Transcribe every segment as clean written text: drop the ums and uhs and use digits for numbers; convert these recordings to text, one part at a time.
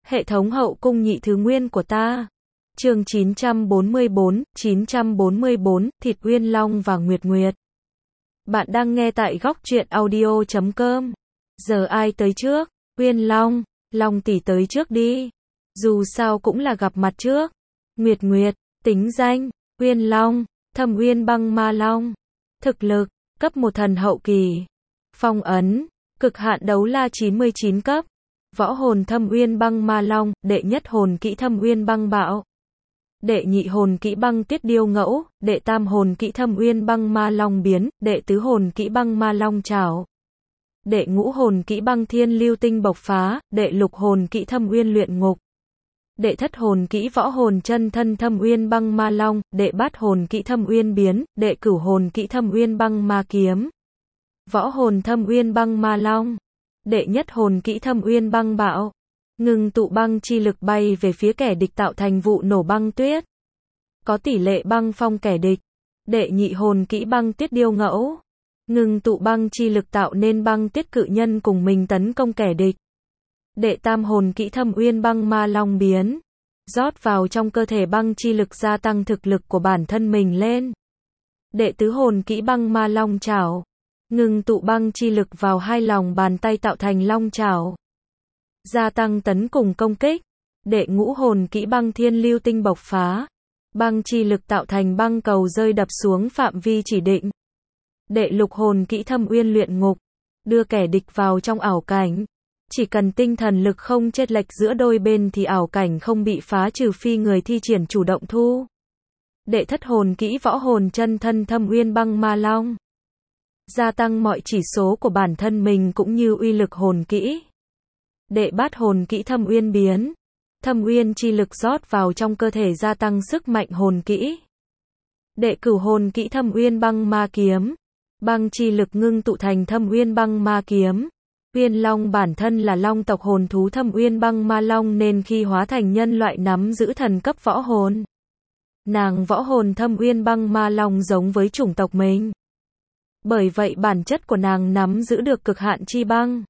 Hệ thống hậu cung nhị thứ nguyên của ta. Chương 944, Thịt Uyên Long và Nguyệt Nguyệt. Bạn đang nghe tại góc truyện audio.com. Giờ ai tới trước? Uyên Long, Long tỷ tới trước đi. Dù sao cũng là gặp mặt trước. Nguyệt Nguyệt, tính danh, Uyên Long, Thâm Uyên Băng Ma Long. Thực lực, cấp 1 thần hậu kỳ. Phong ấn, cực hạn đấu la 99 cấp. Võ hồn Thâm Uyên Băng Ma Long, đệ nhất hồn kỹ Thâm Uyên Băng Bạo. Đệ nhị hồn kỹ Băng Tiết Điêu Ngẫu, đệ tam hồn kỹ Thâm Uyên Băng Ma Long Biến, đệ tứ hồn kỹ Băng Ma Long Trảo. Đệ ngũ hồn kỹ Băng Thiên Lưu Tinh Bộc Phá, đệ lục hồn kỹ Thâm Uyên Luyện Ngục. Đệ thất hồn kỹ Võ hồn chân thân Thâm Uyên Băng Ma Long, đệ bát hồn kỹ Thâm Uyên Biến, đệ cửu hồn kỹ Thâm Uyên Băng Ma Kiếm. Võ hồn Thâm Uyên Băng Ma Long. Đệ nhất hồn kỹ Thâm Uyên Băng Bạo. Ngừng tụ băng chi lực bay về phía kẻ địch tạo thành vụ nổ băng tuyết. Có tỷ lệ băng phong kẻ địch. Đệ nhị hồn kỹ Băng Tiết Điêu Ngẫu. Ngừng tụ băng chi lực tạo nên băng tiết cự nhân cùng mình tấn công kẻ địch. Đệ tam hồn kỹ Thâm Uyên Băng Ma Long Biến. Rót vào trong cơ thể băng chi lực gia tăng thực lực của bản thân mình lên. Đệ tứ hồn kỹ Băng Ma Long Trảo. Ngừng tụ băng chi lực vào hai lòng bàn tay tạo thành long trảo. Gia tăng tấn cùng công kích. Đệ ngũ hồn kỹ Băng Thiên Lưu Tinh Bộc Phá. Băng chi lực tạo thành băng cầu rơi đập xuống phạm vi chỉ định. Đệ lục hồn kỹ Thâm Uyên Luyện Ngục. Đưa kẻ địch vào trong ảo cảnh. Chỉ cần tinh thần lực không chênh lệch giữa đôi bên thì ảo cảnh không bị phá trừ phi người thi triển chủ động thu. Đệ thất hồn kỹ Võ hồn chân thân Thâm Uyên Băng Ma Long. Gia tăng mọi chỉ số của bản thân mình cũng như uy lực hồn kỹ. Đệ bát hồn kỹ Thâm Uyên Biến. Thâm uyên chi lực rót vào trong cơ thể gia tăng sức mạnh hồn kỹ. Đệ cửu hồn kỹ Thâm Uyên Băng Ma Kiếm. Băng chi lực ngưng tụ thành Thâm Uyên Băng Ma Kiếm. Uyên Long bản thân là long tộc hồn thú Thâm Uyên Băng Ma Long nên khi hóa thành nhân loại nắm giữ thần cấp võ hồn. Nàng võ hồn Thâm Uyên Băng Ma Long giống với chủng tộc mình. Bởi vậy bản chất của nàng nắm giữ được cực hạn chi băng.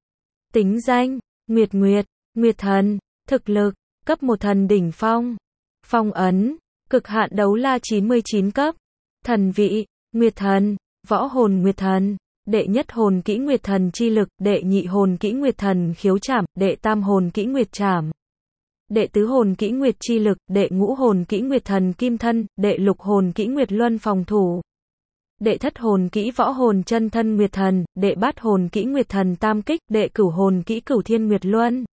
Tính danh, Nguyệt Nguyệt, Nguyệt thần, thực lực, cấp 1 thần đỉnh phong. Phong ấn, cực hạn đấu la 99 cấp. Thần vị, Nguyệt thần, võ hồn Nguyệt thần, đệ nhất hồn kỹ Nguyệt thần chi lực, đệ nhị hồn kỹ Nguyệt thần khiếu trảm, đệ tam hồn kỹ Nguyệt trảm. Đệ tứ hồn kỹ Nguyệt chi lực, đệ ngũ hồn kỹ Nguyệt thần kim thân, đệ lục hồn kỹ Nguyệt luân phòng thủ. Đệ thất hồn kỹ Võ hồn chân thân Nguyệt thần, đệ bát hồn kỹ Nguyệt thần tam kích, đệ cửu hồn kỹ Cửu Thiên Nguyệt Luân.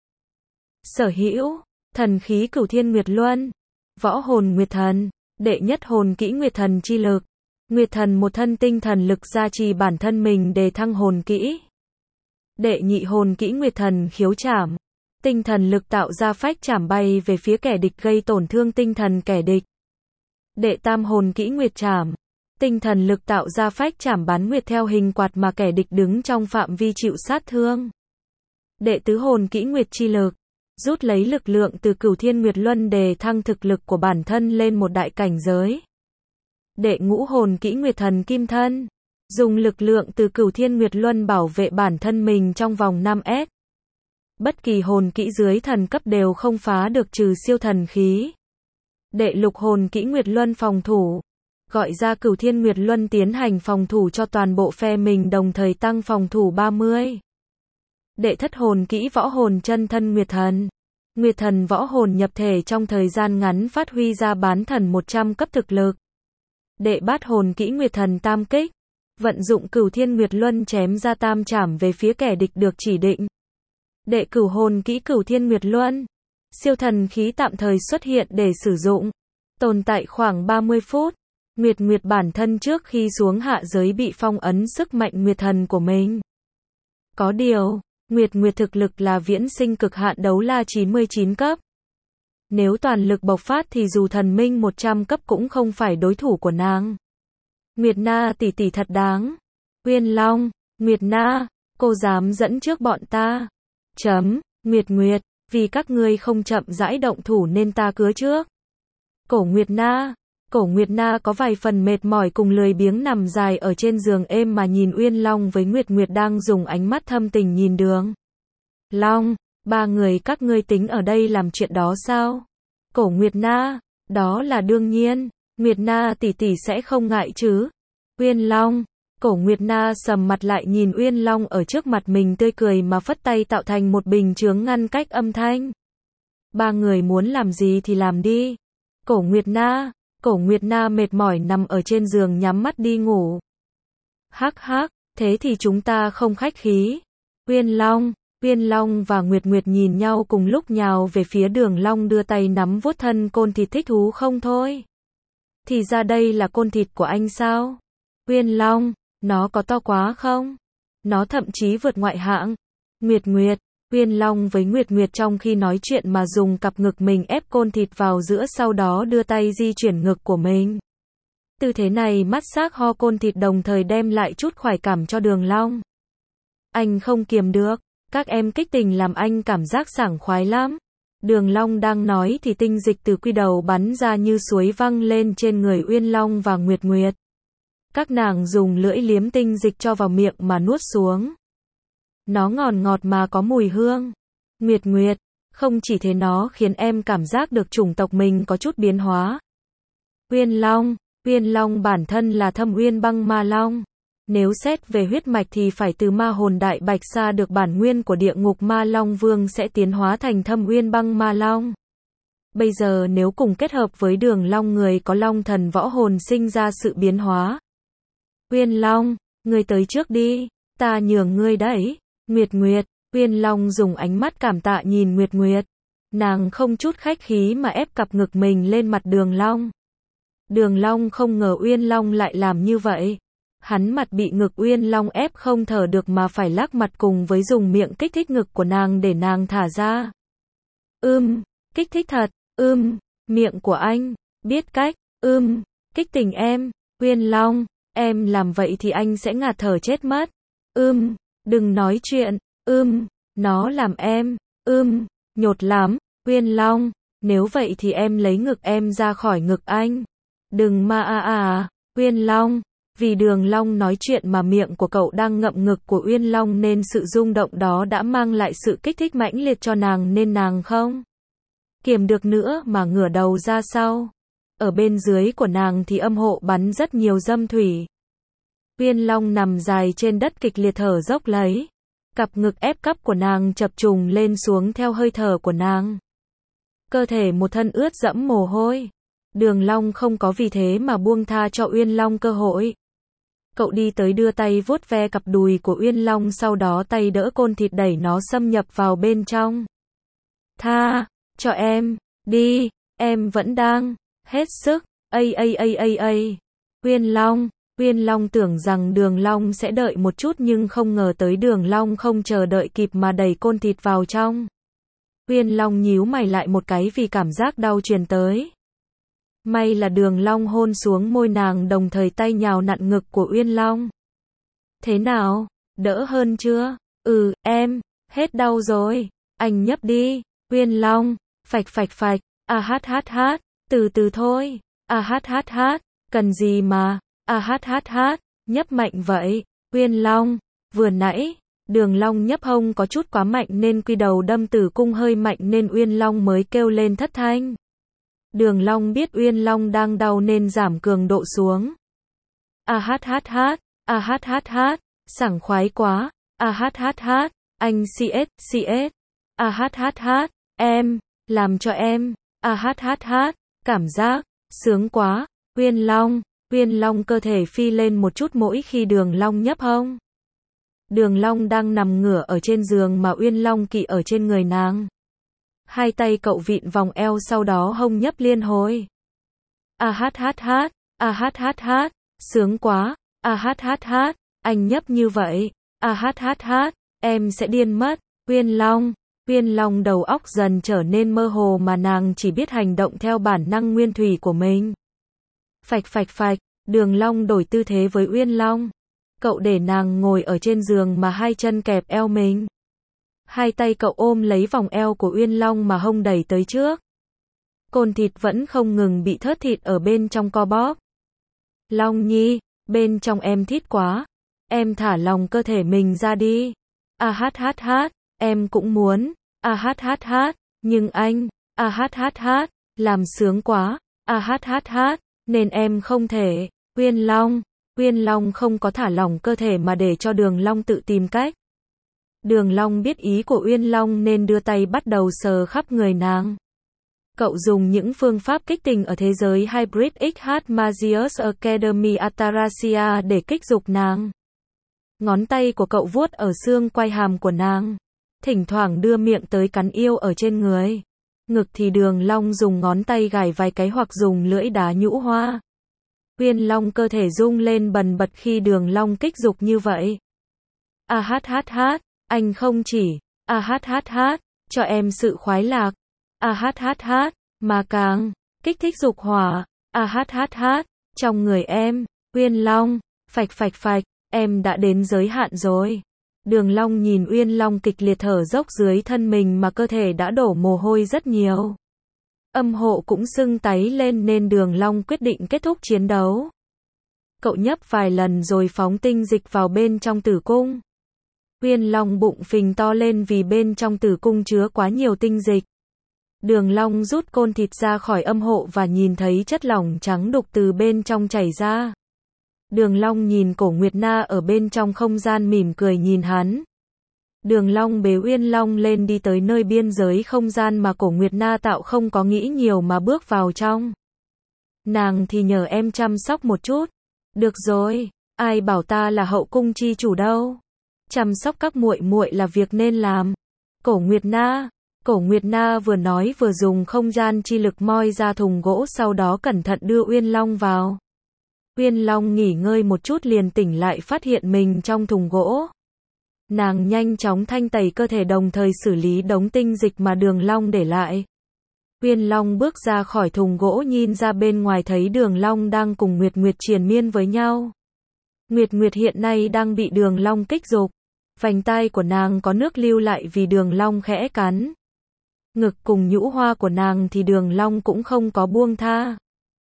Sở hữu, thần khí Cửu Thiên Nguyệt Luân. Võ hồn Nguyệt thần, đệ nhất hồn kỹ Nguyệt thần chi lực. Nguyệt thần một thân tinh thần lực gia trì bản thân mình để thăng hồn kỹ. Đệ nhị hồn kỹ Nguyệt thần khiếu trảm. Tinh thần lực tạo ra phách trảm bay về phía kẻ địch gây tổn thương tinh thần kẻ địch. Đệ tam hồn kỹ Nguyệt trảm. Tinh thần lực tạo ra phách trảm bán nguyệt theo hình quạt mà kẻ địch đứng trong phạm vi chịu sát thương. Đệ tứ hồn kỹ Nguyệt chi lực. Rút lấy lực lượng từ Cửu Thiên Nguyệt Luân để thăng thực lực của bản thân lên một đại cảnh giới. Đệ ngũ hồn kỹ Nguyệt thần kim thân. Dùng lực lượng từ Cửu Thiên Nguyệt Luân bảo vệ bản thân mình trong vòng 5S. Bất kỳ hồn kỹ dưới thần cấp đều không phá được trừ siêu thần khí. Đệ lục hồn kỹ Nguyệt Luân phòng thủ. Gọi ra Cửu Thiên Nguyệt Luân tiến hành phòng thủ cho toàn bộ phe mình đồng thời tăng phòng thủ 30. Đệ thất hồn kỹ Võ hồn chân thân Nguyệt thần. Nguyệt thần võ hồn nhập thể trong thời gian ngắn phát huy ra bán thần 100 cấp thực lực. Đệ bát hồn kỹ Nguyệt thần tam kích. Vận dụng Cửu Thiên Nguyệt Luân chém ra tam trảm về phía kẻ địch được chỉ định. Đệ cửu hồn kỹ Cửu Thiên Nguyệt Luân. Siêu thần khí tạm thời xuất hiện để sử dụng. Tồn tại khoảng 30 phút. Nguyệt Nguyệt bản thân trước khi xuống hạ giới bị phong ấn sức mạnh Nguyệt thần của mình. Có điều, Nguyệt Nguyệt thực lực là viễn sinh cực hạn đấu la 99 cấp. Nếu toàn lực bộc phát thì dù thần minh 100 cấp cũng không phải đối thủ của nàng. Nguyệt Na tỷ tỷ thật đáng. Uyên Long, Nguyệt Na, cô dám dẫn trước bọn ta. Nguyệt Nguyệt, vì các ngươi không chậm rãi động thủ nên ta cứa trước. Cổ Nguyệt Na có vài phần mệt mỏi cùng lười biếng nằm dài ở trên giường êm mà nhìn Uyên Long với Nguyệt Nguyệt đang dùng ánh mắt thâm tình nhìn đường. Long, Ba người các ngươi tính ở đây làm chuyện đó sao? Cổ Nguyệt Na, đó là đương nhiên, Nguyệt Na tỷ tỷ sẽ không ngại chứ. Uyên Long, Cổ Nguyệt Na sầm mặt lại nhìn Uyên Long ở trước mặt mình tươi cười mà phất tay tạo thành một bình chướng ngăn cách âm thanh. Ba người muốn làm gì thì làm đi. Cổ Nguyệt Na mệt mỏi nằm ở trên giường nhắm mắt đi ngủ. Hắc hắc, thế thì chúng ta không khách khí. Uyên Long và Nguyệt Nguyệt nhìn nhau cùng lúc nhào về phía Đường Long đưa tay nắm vuốt thân côn thịt thích thú không thôi. Thì ra đây là côn thịt của anh sao? Uyên Long, nó có to quá không? Nó thậm chí vượt ngoại hạng. Nguyệt Nguyệt, Uyên Long với Nguyệt Nguyệt trong khi nói chuyện mà dùng cặp ngực mình ép côn thịt vào giữa sau đó đưa tay di chuyển ngực của mình. Tư thế này mát xác ho côn thịt đồng thời đem lại chút khoái cảm cho Đường Long. Anh không kiềm được, các em kích tình làm anh cảm giác sảng khoái lắm. Đường Long đang nói thì tinh dịch từ quy đầu bắn ra như suối văng lên trên người Uyên Long và Nguyệt Nguyệt. Các nàng dùng lưỡi liếm tinh dịch cho vào miệng mà nuốt xuống. Nó ngọt ngọt mà có mùi hương. Nguyệt Nguyệt, không chỉ thế nó khiến em cảm giác được chủng tộc mình có chút biến hóa. Uyên Long bản thân là Thâm Uyên Băng Ma Long. Nếu xét về huyết mạch thì phải từ ma hồn Đại Bạch Sa được bản nguyên của địa ngục Ma Long Vương sẽ tiến hóa thành Thâm Uyên Băng Ma Long. Bây giờ nếu cùng kết hợp với Đường Long người có Long thần võ hồn sinh ra sự biến hóa. Uyên Long, ngươi tới trước đi, ta nhường ngươi đấy. Nguyệt Nguyệt, Uyên Long dùng ánh mắt cảm tạ nhìn Nguyệt Nguyệt. Nàng không chút khách khí mà ép cặp ngực mình lên mặt Đường Long. Đường Long không ngờ Uyên Long lại làm như vậy. Hắn mặt bị ngực Uyên Long ép không thở được mà phải lắc mặt cùng với dùng miệng kích thích ngực của nàng để nàng thả ra. Kích thích thật, miệng của anh, biết cách, kích tình em, Uyên Long, em làm vậy thì anh sẽ ngạt thở chết mất. Đừng nói chuyện, nó làm em, nhột lắm, Uyên Long, nếu vậy thì em lấy ngực em ra khỏi ngực anh. Đừng mà Uyên Long. Vì Đường Long nói chuyện mà miệng của cậu đang ngậm ngực của Uyên Long nên sự rung động đó đã mang lại sự kích thích mãnh liệt cho nàng nên nàng không kiềm được nữa mà ngửa đầu ra sau. Ở bên dưới của nàng thì âm hộ bắn rất nhiều dâm thủy. Uyên Long nằm dài trên đất kịch liệt thở dốc lấy. Cặp ngực ép cắp của nàng chập trùng lên xuống theo hơi thở của nàng. Cơ thể một thân ướt đẫm mồ hôi. Đường Long không có vì thế mà buông tha cho Uyên Long cơ hội. Cậu đi tới đưa tay vuốt ve cặp đùi của Uyên Long sau đó tay đỡ côn thịt đẩy nó xâm nhập vào bên trong. Tha, cho em, đi, em vẫn đang, hết sức, Uyên Long tưởng rằng Đường Long sẽ đợi một chút nhưng không ngờ tới Đường Long không chờ đợi kịp mà đẩy côn thịt vào trong. Uyên Long nhíu mày lại một cái vì cảm giác đau truyền tới. May là Đường Long hôn xuống môi nàng đồng thời tay nhào nặn ngực của Uyên Long. Thế nào, đỡ hơn chưa? Em, hết đau rồi, anh nhấp đi, Uyên Long, phạch, từ từ thôi, cần gì mà, nhấp mạnh vậy, Uyên Long, vừa nãy, Đường Long nhấp hông có chút quá mạnh nên quy đầu đâm tử cung hơi mạnh nên Uyên Long mới kêu lên thất thanh. Đường Long biết Uyên Long đang đau nên giảm cường độ xuống. Sảng khoái quá. Anh CS. Em, làm cho em. Cảm giác, sướng quá. Uyên Long cơ thể phi lên một chút mỗi khi Đường Long nhấp hông. Đường Long đang nằm ngửa ở trên giường mà Uyên Long kỵ ở trên người nàng. Hai tay cậu vịn vòng eo sau đó hông nhấp liên hồi. Sướng quá. Anh nhấp như vậy. Em sẽ điên mất. Uyên Long đầu óc dần trở nên mơ hồ mà nàng chỉ biết hành động theo bản năng nguyên thủy của mình. Phạch, Đường Long đổi tư thế với Uyên Long. Cậu để nàng ngồi ở trên giường mà hai chân kẹp eo mình. Hai tay cậu ôm lấy vòng eo của Uyên Long mà hông đẩy tới trước. Côn thịt vẫn không ngừng bị thớt thịt ở bên trong co bóp. Long Nhi, bên trong em thít quá. Em thả lòng cơ thể mình ra đi. Em cũng muốn. A hát hát hát, nhưng anh, a hát hát hát, làm sướng quá, a hát hát hát, nên em không thể. Uyên Long không có thả lỏng cơ thể mà để cho Đường Long tự tìm cách. Đường Long biết ý của Uyên Long nên đưa tay bắt đầu sờ khắp người nàng. Cậu dùng những phương pháp kích tình ở thế giới Hybrid XH Magius Academy Atarasia để kích dục nàng. Ngón tay của cậu vuốt ở xương quai hàm của nàng. Thỉnh thoảng đưa miệng tới cắn yêu ở trên người. Ngực thì Đường Long dùng ngón tay gảy vài cái hoặc dùng lưỡi đá nhũ hoa. Uyên Long cơ thể rung lên bần bật khi Đường Long kích dục như vậy. A hát hát hát, anh không chỉ, a hát hát hát, cho em sự khoái lạc. A hát hát hát, mà càng kích thích dục hỏa. A hát hát hát, trong người em. Uyên Long, phạch phạch phạch, em đã đến giới hạn rồi. Đường Long nhìn Uyên Long kịch liệt thở dốc dưới thân mình mà cơ thể đã đổ mồ hôi rất nhiều. Âm hộ cũng sưng tấy lên nên Đường Long quyết định kết thúc chiến đấu. Cậu nhấp vài lần rồi phóng tinh dịch vào bên trong tử cung. Uyên Long bụng phình to lên vì bên trong tử cung chứa quá nhiều tinh dịch. Đường Long rút côn thịt ra khỏi âm hộ và nhìn thấy chất lỏng trắng đục từ bên trong chảy ra. Đường Long nhìn Cổ Nguyệt Na ở bên trong không gian mỉm cười nhìn hắn. Đường Long bế Uyên Long lên đi tới nơi biên giới không gian mà Cổ Nguyệt Na tạo, không có nghĩ nhiều mà bước vào trong. Nàng thì nhờ em chăm sóc một chút. Được rồi, ai bảo ta là hậu cung chi chủ đâu. Chăm sóc các muội muội là việc nên làm. Cổ Nguyệt Na vừa nói vừa dùng không gian chi lực moi ra thùng gỗ, sau đó cẩn thận đưa Uyên Long vào. Uyên Long nghỉ ngơi một chút liền tỉnh lại, phát hiện mình trong thùng gỗ. Nàng nhanh chóng thanh tẩy cơ thể đồng thời xử lý đống tinh dịch mà Đường Long để lại. Uyên Long bước ra khỏi thùng gỗ, nhìn ra bên ngoài thấy Đường Long đang cùng Nguyệt Nguyệt triền miên với nhau. Nguyệt Nguyệt hiện nay đang bị Đường Long kích dục. Vành tai của nàng có nước lưu lại vì Đường Long khẽ cắn. Ngực cùng nhũ hoa của nàng thì Đường Long cũng không có buông tha.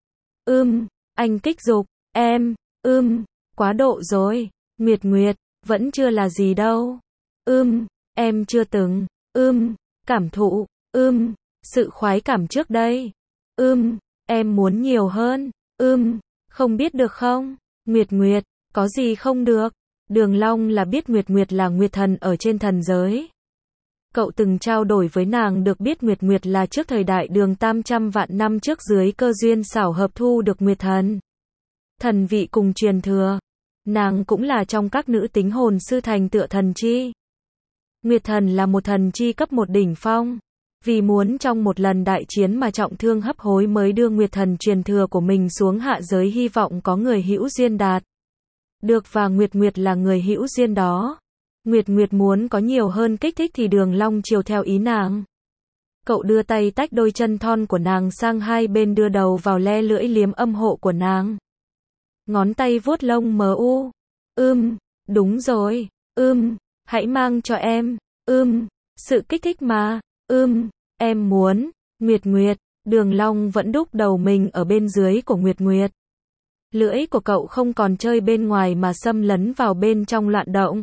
Anh kích dục, em, quá độ rồi. Nguyệt Nguyệt, vẫn chưa là gì đâu. Em chưa từng, cảm thụ, sự khoái cảm trước đây. Em muốn nhiều hơn. Không biết được không? Nguyệt Nguyệt, có gì không được? Đường Long là biết Nguyệt Nguyệt là Nguyệt thần ở trên thần giới. Cậu từng trao đổi với nàng được biết Nguyệt Nguyệt là trước thời đại Đường 800 vạn năm trước dưới cơ duyên xảo hợp thu được Nguyệt thần. Thần vị cùng truyền thừa. Nàng cũng là trong các nữ tính hồn sư thành tựa thần chi. Nguyệt thần là một thần chi cấp 1 đỉnh phong. Vì muốn trong một lần đại chiến mà trọng thương hấp hối mới đưa Nguyệt thần truyền thừa của mình xuống hạ giới, hy vọng có người hữu duyên đạt được, và Nguyệt Nguyệt là người hữu duyên đó. Nguyệt Nguyệt muốn có nhiều hơn kích thích thì Đường Long chiều theo ý nàng. Cậu đưa tay tách đôi chân thon của nàng sang hai bên, đưa đầu vào le lưỡi liếm âm hộ của nàng. Ngón tay vuốt lông mờ u. Đúng rồi. Hãy mang cho em. Sự kích thích mà. Em muốn. Nguyệt Nguyệt. Đường Long vẫn đúc đầu mình ở bên dưới của Nguyệt Nguyệt. Lưỡi của cậu không còn chơi bên ngoài mà xâm lấn vào bên trong loạn động.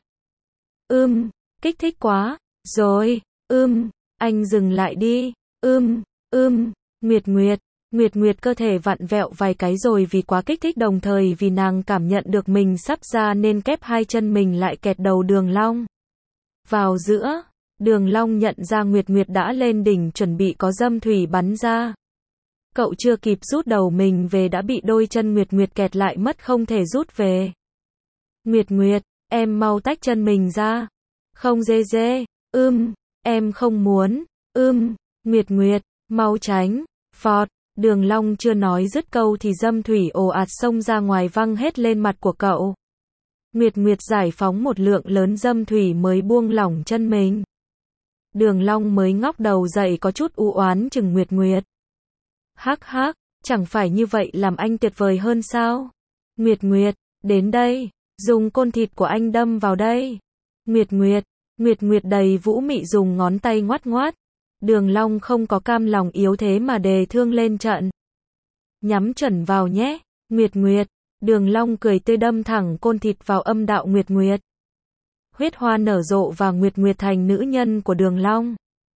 Kích thích quá. Rồi. Anh dừng lại đi. Nguyệt Nguyệt. Nguyệt Nguyệt cơ thể vặn vẹo vài cái rồi vì quá kích thích, đồng thời vì nàng cảm nhận được mình sắp ra nên kép hai chân mình lại kẹt đầu Đường Long vào giữa. Đường Long nhận ra Nguyệt Nguyệt đã lên đỉnh chuẩn bị có dâm thủy bắn ra. Cậu chưa kịp rút đầu mình về đã bị đôi chân Nguyệt Nguyệt kẹt lại mất, không thể rút về. Nguyệt Nguyệt, em mau tách chân mình ra. Không dê dê. Em không muốn. Nguyệt Nguyệt, mau tránh. Phọt. Đường Long chưa nói dứt câu thì dâm thủy ồ ạt xông ra ngoài văng hết lên mặt của cậu. Nguyệt Nguyệt giải phóng một lượng lớn dâm thủy mới buông lỏng chân mình. Đường Long mới ngóc đầu dậy có chút u oán chừng Nguyệt Nguyệt. Hắc hắc, chẳng phải như vậy làm anh tuyệt vời hơn sao? Nguyệt Nguyệt, đến đây, dùng côn thịt của anh đâm vào đây. Nguyệt Nguyệt, Nguyệt Nguyệt đầy vũ mị dùng ngón tay ngoắt ngoắt. Đường Long không có cam lòng yếu thế mà đề thương lên trận. Nhắm chuẩn vào nhé, Nguyệt Nguyệt. Đường Long cười tươi đâm thẳng côn thịt vào âm đạo Nguyệt Nguyệt. Huyết hoa nở rộ và Nguyệt Nguyệt thành nữ nhân của Đường Long.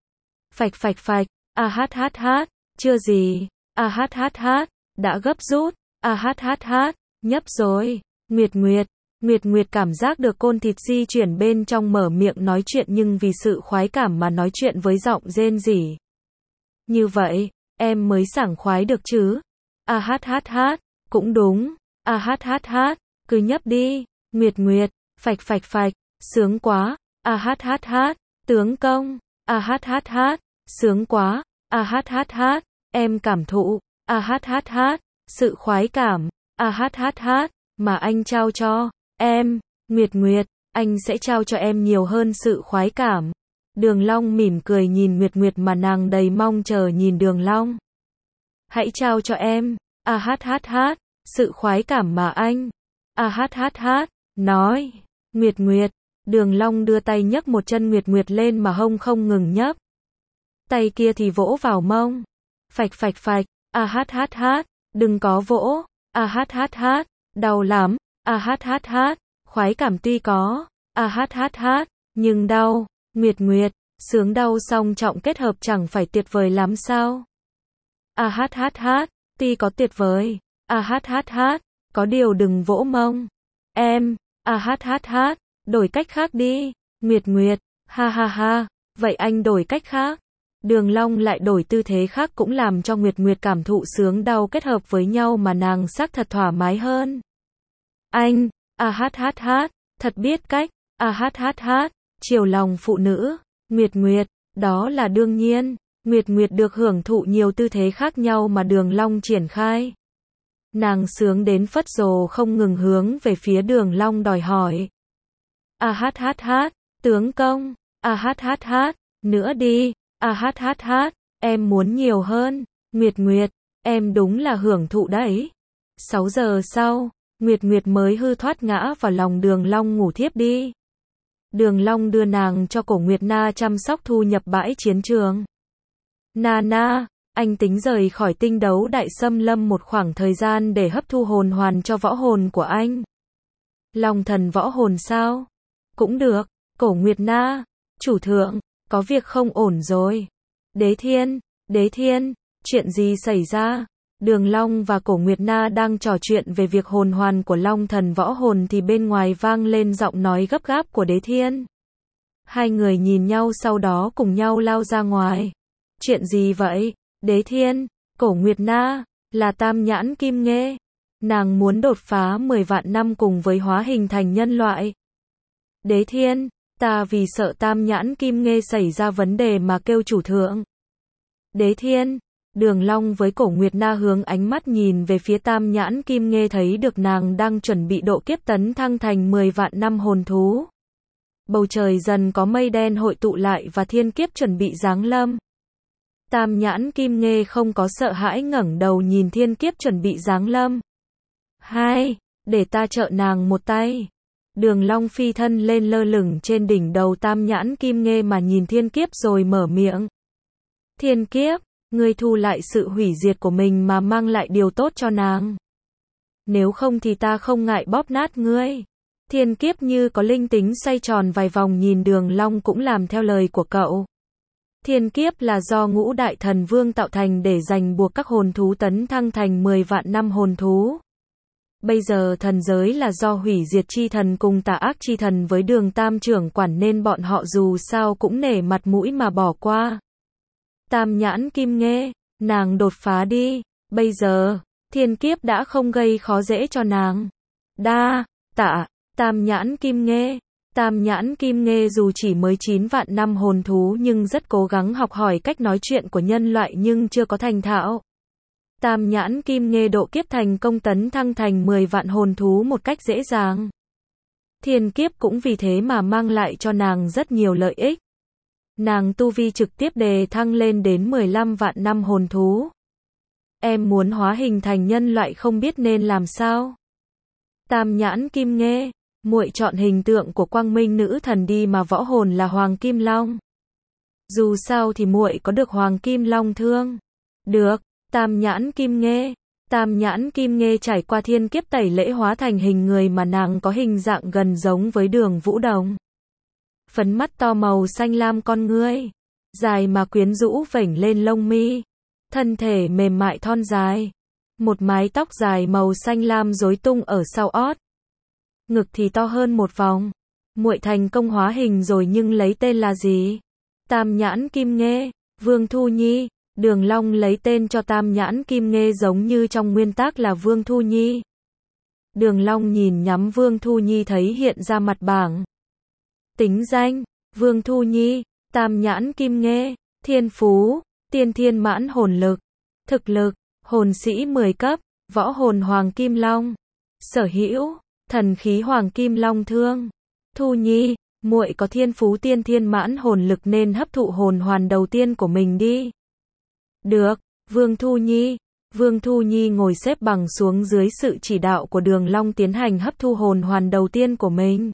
Phạch phạch phạch, a hát hát hát, chưa gì, a hát hát hát, đã gấp rút, a hát hát hát, nhấp rồi, Nguyệt Nguyệt. Nguyệt Nguyệt cảm giác được côn thịt di chuyển bên trong mở miệng nói chuyện nhưng vì sự khoái cảm mà nói chuyện với giọng rên rỉ. Như vậy, em mới sảng khoái được chứ. A hát hát hát, cũng đúng, a hát hát hát, cứ nhấp đi, Nguyệt Nguyệt, phạch phạch phạch, sướng quá, a hát hát hát, tướng công, a hát hát hát, sướng quá, a hát hát hát, em cảm thụ, a hát hát hát, sự khoái cảm, a hát hát hát, mà anh trao cho em, Nguyệt Nguyệt, anh sẽ trao cho em nhiều hơn sự khoái cảm. Đường Long mỉm cười nhìn Nguyệt Nguyệt mà nàng đầy mong chờ nhìn Đường Long. Hãy trao cho em, a hát hát hát, sự khoái cảm mà anh, a hát hát hát, nói, Nguyệt Nguyệt. Đường Long đưa tay nhấc một chân Nguyệt Nguyệt lên mà hông không ngừng nhấp. Tay kia thì vỗ vào mông. Phạch phạch phạch, a hát hát hát, đừng có vỗ, a hát hát hát, đau lắm, a hát hát hát, khoái cảm tuy có, a hát hát hát, nhưng đau, Nguyệt Nguyệt, sướng đau song trọng kết hợp chẳng phải tuyệt vời lắm sao? A hát hát hát, tuy có tuyệt vời, a hát hát hát, có điều đừng vỗ mông. Em, a hát hát hát, đổi cách khác đi, Nguyệt Nguyệt, ha ha ha, vậy anh đổi cách khác. Đường Long lại đổi tư thế khác cũng làm cho Nguyệt Nguyệt cảm thụ sướng đau kết hợp với nhau mà nàng xác thật thoải mái hơn. Anh, a hát hát hát, thật biết cách, a hát hát hát, chiều lòng phụ nữ, Nguyệt Nguyệt, đó là đương nhiên, Nguyệt Nguyệt được hưởng thụ nhiều tư thế khác nhau mà Đường Long triển khai. Nàng sướng đến phất rồ không ngừng hướng về phía Đường Long đòi hỏi. A hát hát hát, tướng công, a hát hát hát, nữa đi, a hát hát hát, em muốn nhiều hơn, Nguyệt Nguyệt, em đúng là hưởng thụ đấy. 6 giờ sau, Nguyệt Nguyệt mới hư thoát ngã vào lòng Đường Long ngủ thiếp đi. Đường Long đưa nàng cho Cổ Nguyệt Na chăm sóc thu nhập bãi chiến trường. Na na, anh tính rời khỏi tinh đấu đại xâm lâm một khoảng thời gian để hấp thu hồn hoàn cho võ hồn của anh. Long thần võ hồn sao? Cũng được, Cổ Nguyệt Na, chủ thượng, có việc không ổn rồi. Đế Thiên, chuyện gì xảy ra? Đường Long và Cổ Nguyệt Na đang trò chuyện về việc hồn hoàn của Long thần võ hồn thì bên ngoài vang lên giọng nói gấp gáp của Đế Thiên. Hai người nhìn nhau sau đó cùng nhau lao ra ngoài. Chuyện gì vậy? Đế Thiên, Cổ Nguyệt Na, là Tam Nhãn Kim Nghê. Nàng muốn đột phá 10 vạn năm cùng với hóa hình thành nhân loại. Đế Thiên, ta vì sợ Tam Nhãn Kim Nghê xảy ra vấn đề mà kêu chủ thượng. Đế Thiên, Đường Long với Cổ Nguyệt Na hướng ánh mắt nhìn về phía Tam Nhãn Kim Nghê thấy được nàng đang chuẩn bị độ kiếp tấn thăng thành 10 vạn năm hồn thú. Bầu trời dần có mây đen hội tụ lại và thiên kiếp chuẩn bị giáng lâm. Tam Nhãn Kim Nghê không có sợ hãi ngẩng đầu nhìn thiên kiếp chuẩn bị giáng lâm. Hai, để ta trợ nàng một tay. Đường Long phi thân lên lơ lửng trên đỉnh đầu Tam Nhãn Kim Nghê mà nhìn thiên kiếp rồi mở miệng. Thiên kiếp, ngươi thu lại sự hủy diệt của mình mà mang lại điều tốt cho nàng. Nếu không thì ta không ngại bóp nát ngươi. Thiên kiếp như có linh tính xoay tròn vài vòng nhìn Đường Long cũng làm theo lời của cậu. Thiên kiếp là do Ngũ Đại Thần Vương tạo thành để ràng buộc các hồn thú tấn thăng thành 10 vạn năm hồn thú. Bây giờ thần giới là do hủy diệt chi thần cùng tà ác chi thần với Đường Tam trưởng quản nên bọn họ dù sao cũng nể mặt mũi mà bỏ qua. Tam Nhãn Kim Nghê, nàng đột phá đi, bây giờ, thiên kiếp đã không gây khó dễ cho nàng. Đa tạ, Tam Nhãn Kim Nghê. Tam Nhãn Kim Nghê dù chỉ mới 9 vạn năm hồn thú nhưng rất cố gắng học hỏi cách nói chuyện của nhân loại nhưng chưa có thành thạo. Tam Nhãn Kim Nghê độ kiếp thành công tấn thăng thành 10 vạn hồn thú một cách dễ dàng. Thiên kiếp cũng vì thế mà mang lại cho nàng rất nhiều lợi ích. Nàng tu vi trực tiếp đề thăng lên đến 15 vạn năm hồn thú. Em muốn hóa hình thành nhân loại không biết nên làm sao? Tam Nhãn Kim Nghê, muội chọn hình tượng của Quang Minh nữ thần đi mà võ hồn là Hoàng Kim Long. Dù sao thì muội có được Hoàng Kim Long thương. Được, Tam Nhãn Kim Nghê. Tam Nhãn Kim Nghê trải qua thiên kiếp tẩy lễ hóa thành hình người mà nàng có hình dạng gần giống với Đường Vũ Đồng. Phấn mắt to màu xanh lam con ngươi. dài mà quyến rũ vểnh lên lông mi, thân thể mềm mại thon dài, một mái tóc dài màu xanh lam rối tung ở sau ót, ngực thì to hơn một vòng. Muội thành công hóa hình rồi nhưng lấy tên là gì? Tam nhãn kim nghê, Vương Thu Nhi. Đường Long lấy tên cho Tam nhãn kim nghê giống như trong nguyên tác là Vương Thu Nhi. Đường Long nhìn nhắm Vương Thu Nhi thấy hiện ra mặt bảng. Tính danh, Vương Thu Nhi, Tam nhãn kim nghê, thiên phú, tiên thiên mãn hồn lực, thực lực, hồn sĩ 10 cấp, võ hồn hoàng kim long, sở hữu, thần khí hoàng kim long thương. Thu Nhi, muội có thiên phú tiên thiên mãn hồn lực nên hấp thụ hồn hoàn đầu tiên của mình đi. Được, Vương Thu Nhi. Vương Thu Nhi ngồi xếp bằng xuống dưới sự chỉ đạo của Đường Long tiến hành hấp thu hồn hoàn đầu tiên của mình.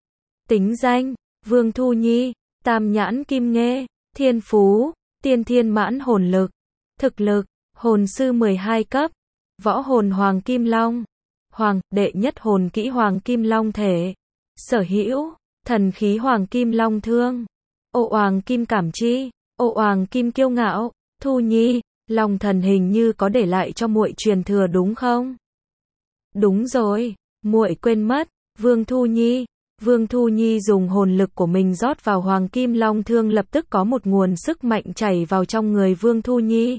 Tính danh, Vương Thu Nhi, Tam nhãn kim nghê, thiên phú, tiên thiên mãn hồn lực, thực lực, hồn sư 12 cấp, võ hồn hoàng kim long, hoàng, đệ nhất hồn kỹ hoàng kim long thể, sở hữu, thần khí hoàng kim long thương, ô oàng kim cảm chi, ô oàng kim kiêu ngạo. Thu Nhi, Long thần hình như có để lại cho muội truyền thừa đúng không? Đúng rồi, muội quên mất. Vương Thu Nhi. Vương Thu Nhi dùng hồn lực của mình rót vào hoàng kim long thương, lập tức có một nguồn sức mạnh chảy vào trong người Vương Thu Nhi.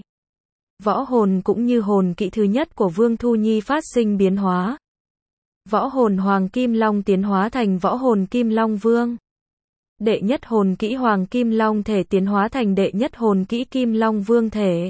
Võ hồn cũng như hồn kỹ thứ nhất của Vương Thu Nhi phát sinh biến hóa. Võ hồn hoàng kim long tiến hóa thành võ hồn kim long vương. Đệ nhất hồn kỹ hoàng kim long thể tiến hóa thành đệ nhất hồn kỹ kim long vương thể.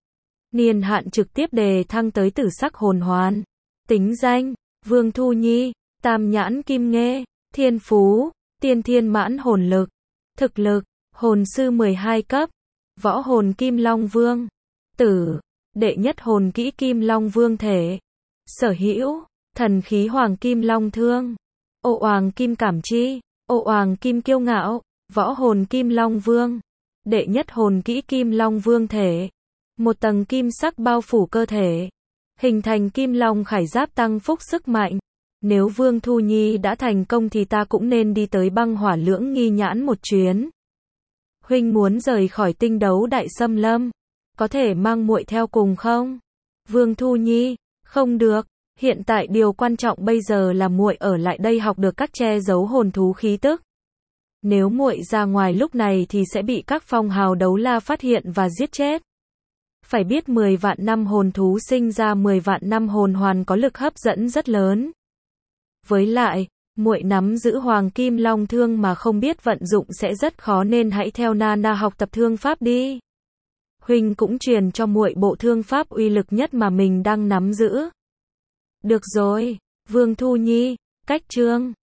Niên hạn trực tiếp đề thăng tới tử sắc hồn hoàn. Tính danh, Vương Thu Nhi, Tam nhãn kim nghê, thiên phú, tiên thiên mãn hồn lực, thực lực, hồn sư 12 cấp, võ hồn kim long vương, tử, đệ nhất hồn kỹ kim long vương thể, sở hữu, thần khí hoàng kim long thương, ô oàng kim cảm chi, ô oàng kim kiêu ngạo, võ hồn kim long vương, đệ nhất hồn kỹ kim long vương thể, một tầng kim sắc bao phủ cơ thể, hình thành kim long khải giáp tăng phúc sức mạnh. Nếu Vương Thu Nhi đã thành công thì ta cũng nên đi tới băng hỏa lưỡng nghi nhãn một chuyến. Huynh muốn rời khỏi tinh đấu đại xâm lâm, có thể mang muội theo cùng không? Vương Thu Nhi, không được, hiện tại điều quan trọng bây giờ là muội ở lại đây học được các che giấu hồn thú khí tức. Nếu muội ra ngoài lúc này thì sẽ bị các phong hào đấu la phát hiện và giết chết. Phải biết 10 vạn năm hồn thú sinh ra 10 vạn năm hồn hoàn có lực hấp dẫn rất lớn. Với lại, muội nắm giữ hoàng kim long thương mà không biết vận dụng sẽ rất khó nên hãy theo Nana học tập thương pháp đi. Huynh cũng truyền cho muội bộ thương pháp uy lực nhất mà mình đang nắm giữ. Được rồi, Vương Thu Nhi, cách chương